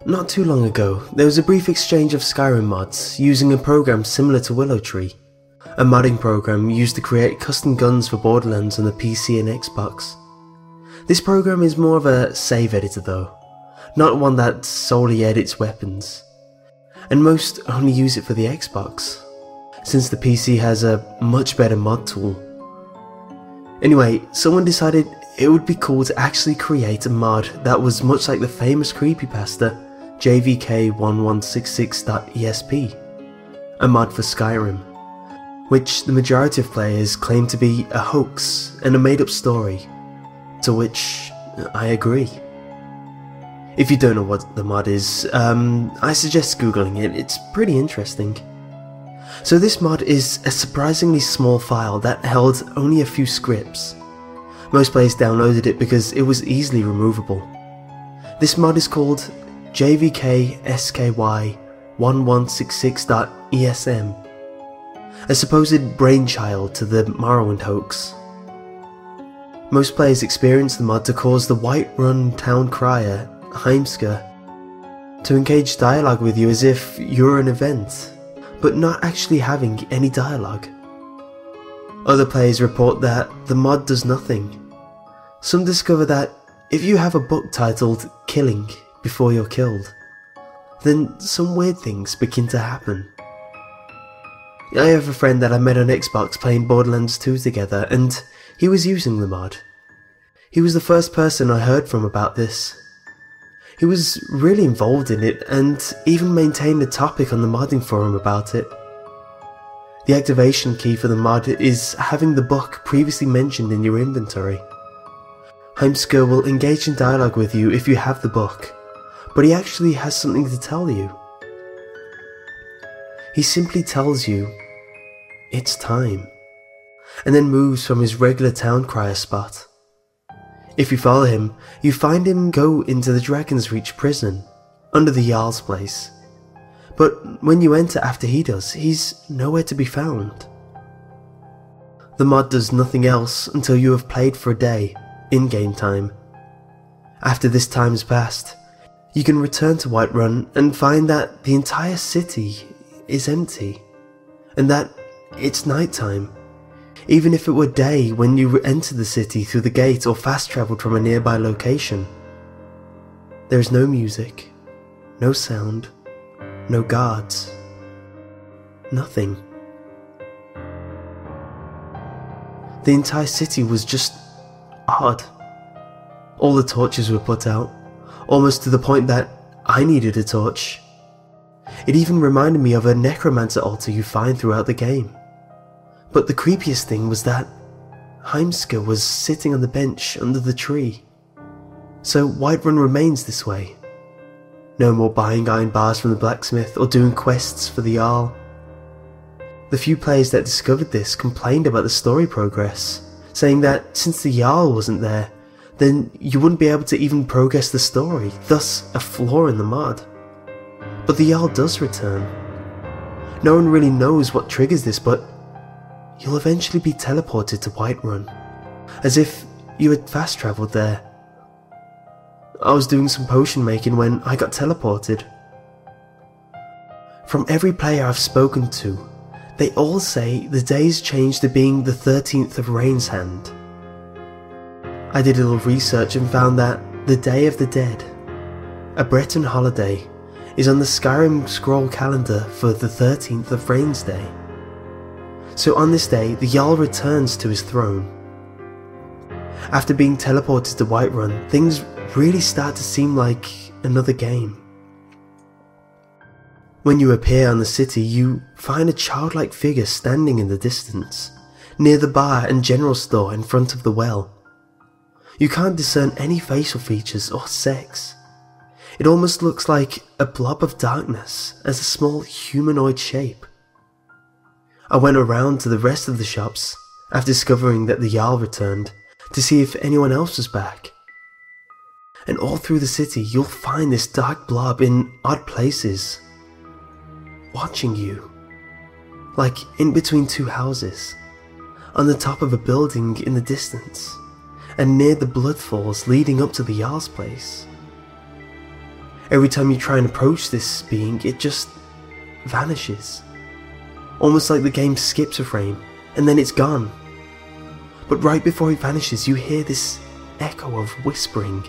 Not too long ago, there was a brief exchange of Skyrim mods using a program similar to WillowTree, a modding program used to create custom guns for Borderlands on the PC and Xbox. This program is more of a save editor though, not one that solely edits weapons, and most only use it for the Xbox, since the PC has a much better mod tool. Anyway, someone decided it would be cool to actually create a mod that was much like the famous creepypasta JVK1166.esp, a mod for Skyrim, which the majority of players claim to be a hoax and a made up story, to which I agree. If you don't know what the mod is, I suggest googling it, it's pretty interesting. So this mod is a surprisingly small file that held only a few scripts. Most players downloaded it because it was easily removable. This mod is called JVKSKY1166.esm, a supposed brainchild to the Morrowind hoax. Most players experience the mod to cause the Whiterun town crier, Heimska, to engage dialogue with you as if you're an event, but not actually having any dialogue. Other players report that the mod does nothing. Some discover that if you have a book titled Killing Before You're Killed, then some weird things begin to happen. I have a friend that I met on Xbox playing Borderlands 2 together, and he was using the mod. He was the first person I heard from about this. He was really involved in it and even maintained a topic on the modding forum about it. The activation key for the mod is having the book previously mentioned in your inventory. Heimska will engage in dialogue with you if you have the book, but he actually has something to tell you. He simply tells you, it's time, and then moves from his regular town crier spot. If you follow him, you find him go into the Dragon's Reach prison, under the Jarl's place. But when you enter after he does, he's nowhere to be found. The mod does nothing else until you have played for a day, in-game time. After this time has passed, you can return to Whiterun and find that the entire city is empty, and that it's nighttime, even if it were day when you enter the city through the gate or fast travelled from a nearby location. There is no music, no sound, no guards, nothing. The entire city was just odd. All the torches were put out, almost to the point that I needed a torch. It even reminded me of a necromancer altar you find throughout the game. But the creepiest thing was that Heimska was sitting on the bench under the tree. So Whiterun remains this way. No more buying iron bars from the blacksmith or doing quests for the Jarl. The few players that discovered this complained about the story progress, saying that since the Jarl wasn't there, then you wouldn't be able to even progress the story, thus a flaw in the mod. But the Jarl does return. No one really knows what triggers this, but you'll eventually be teleported to Whiterun, as if you had fast travelled there. I was doing some potion making when I got teleported. From every player I've spoken to, they all say the days changed to being the 13th of Rain's Hand. I did a little research and found that the Day of the Dead, a Breton holiday, is on the Skyrim scroll calendar for the 13th of Rain's Day. So on this day, the Jarl returns to his throne. After being teleported to Whiterun, things really start to seem like another game. When you appear on the city, you find a childlike figure standing in the distance, near the bar and general store in front of the well. You can't discern any facial features or sex. It almost looks like a blob of darkness as a small humanoid shape. I went around to the rest of the shops after discovering that the Jarl returned to see if anyone else was back. And all through the city you'll find this dark blob in odd places, watching you, like in between two houses, on the top of a building in the distance, and near the blood falls leading up to the Jarl's place. Every time you try and approach this being, it just vanishes. Almost like the game skips a frame, and then it's gone. But right before it vanishes, you hear this echo of whispering.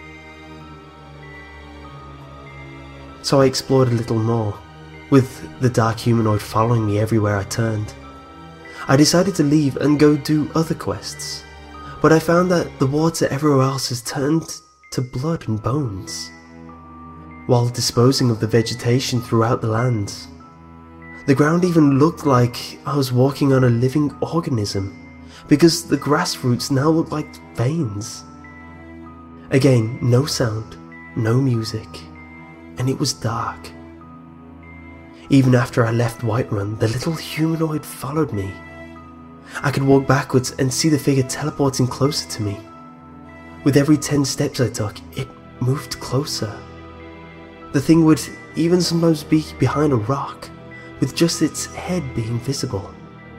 So I explored a little more, with the dark humanoid following me everywhere I turned. I decided to leave and go do other quests, but I found that the water everywhere else has turned to blood and bones, while disposing of the vegetation throughout the lands. The ground even looked like I was walking on a living organism, because the grass roots now looked like veins. Again, no sound, no music, and it was dark. Even after I left Whiterun, the little humanoid followed me. I could walk backwards and see the figure teleporting closer to me. With every 10 steps I took, it moved closer. The thing would even sometimes be behind a rock, with just its head being visible.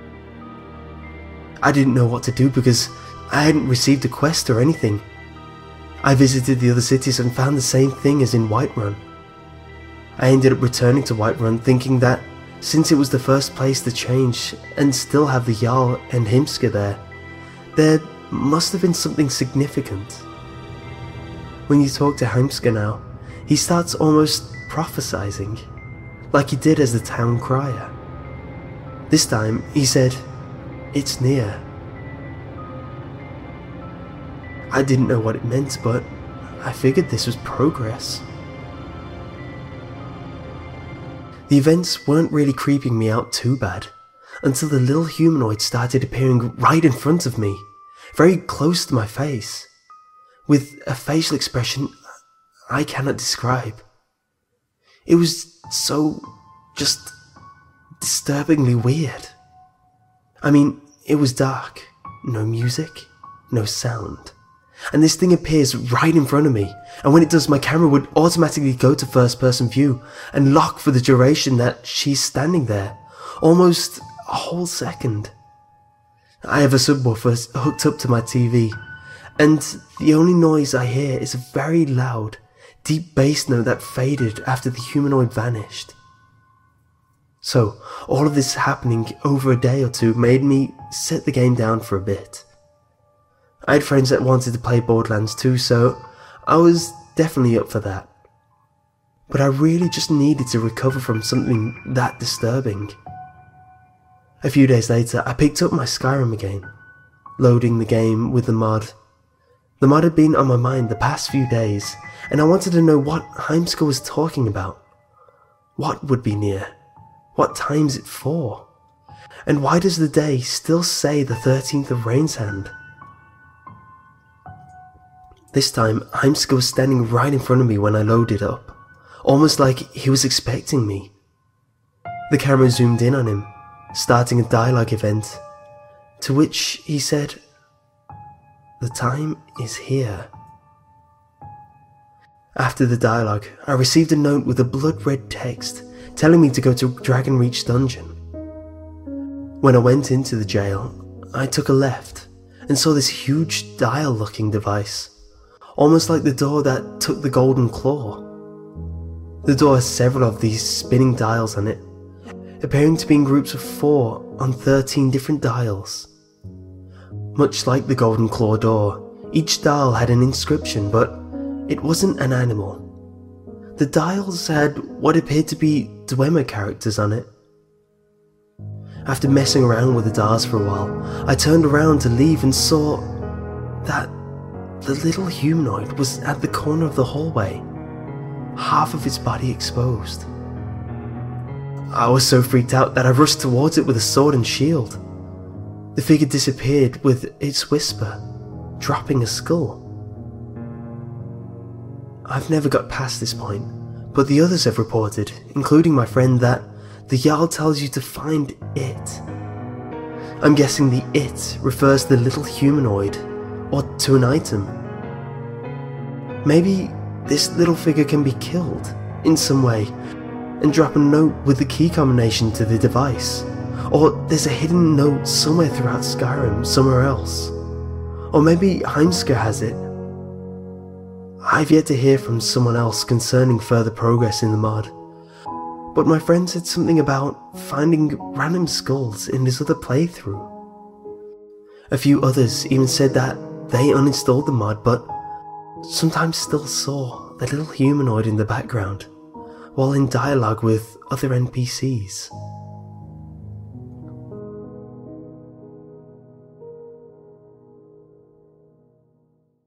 I didn't know what to do because I hadn't received a quest or anything. I visited the other cities and found the same thing as in Whiterun. I ended up returning to Whiterun thinking that since it was the first place to change and still have the Jarl and Hymska there must have been something significant. When you talk to Hymska now, he starts almost prophesizing, like he did as the town crier. This time he said, "It's near." I didn't know what it meant, but I figured this was progress. The events weren't really creeping me out too bad, until the little humanoid started appearing right in front of me, very close to my face, with a facial expression I cannot describe. It was so just disturbingly weird. I mean, it was dark, no music, no sound, and this thing appears right in front of me, and when it does, my camera would automatically go to first person view and lock for the duration that she's standing there, almost a whole second. I have a subwoofer hooked up to my TV, and the only noise I hear is a very loud, deep bass note that faded after the humanoid vanished. So, all of this happening over a day or two made me set the game down for a bit. I had friends that wanted to play Borderlands 2, so I was definitely up for that. But I really just needed to recover from something that disturbing. A few days later, I picked up my Skyrim again, loading the game with the mod. The mod had been on my mind the past few days, and I wanted to know what Hymska was talking about. What would be near? What time's it for? And why does the day still say the 13th of Rain's Hand? This time, Hymska was standing right in front of me when I loaded up, almost like he was expecting me. The camera zoomed in on him, starting a dialogue event, to which he said, "The time is here." After the dialogue, I received a note with a blood-red text telling me to go to Dragonreach Dungeon. When I went into the jail, I took a left and saw this huge dial-looking device, almost like the door that took the Golden Claw. The door has several of these spinning dials on it, appearing to be in groups of 4 on 13 different dials. Much like the Golden Claw door, each dial had an inscription, but it wasn't an animal. The dials had what appeared to be Dwemer characters on it. After messing around with the dials for a while, I turned around to leave and saw that the little humanoid was at the corner of the hallway, half of its body exposed. I was so freaked out that I rushed towards it with a sword and shield. The figure disappeared with its whisper, dropping a skull. I've never got past this point, but the others have reported, including my friend, that the Jarl tells you to find it. I'm guessing the it refers to the little humanoid, or to an item. Maybe this little figure can be killed in some way and drop a note with the key combination to the device, or there's a hidden note somewhere throughout Skyrim somewhere else, or maybe Hymska has it. I've yet to hear from someone else concerning further progress in the mod, but my friend said something about finding random skulls in his other playthrough. A few others even said that they uninstalled the mod but sometimes still saw a little humanoid in the background while in dialogue with other NPCs.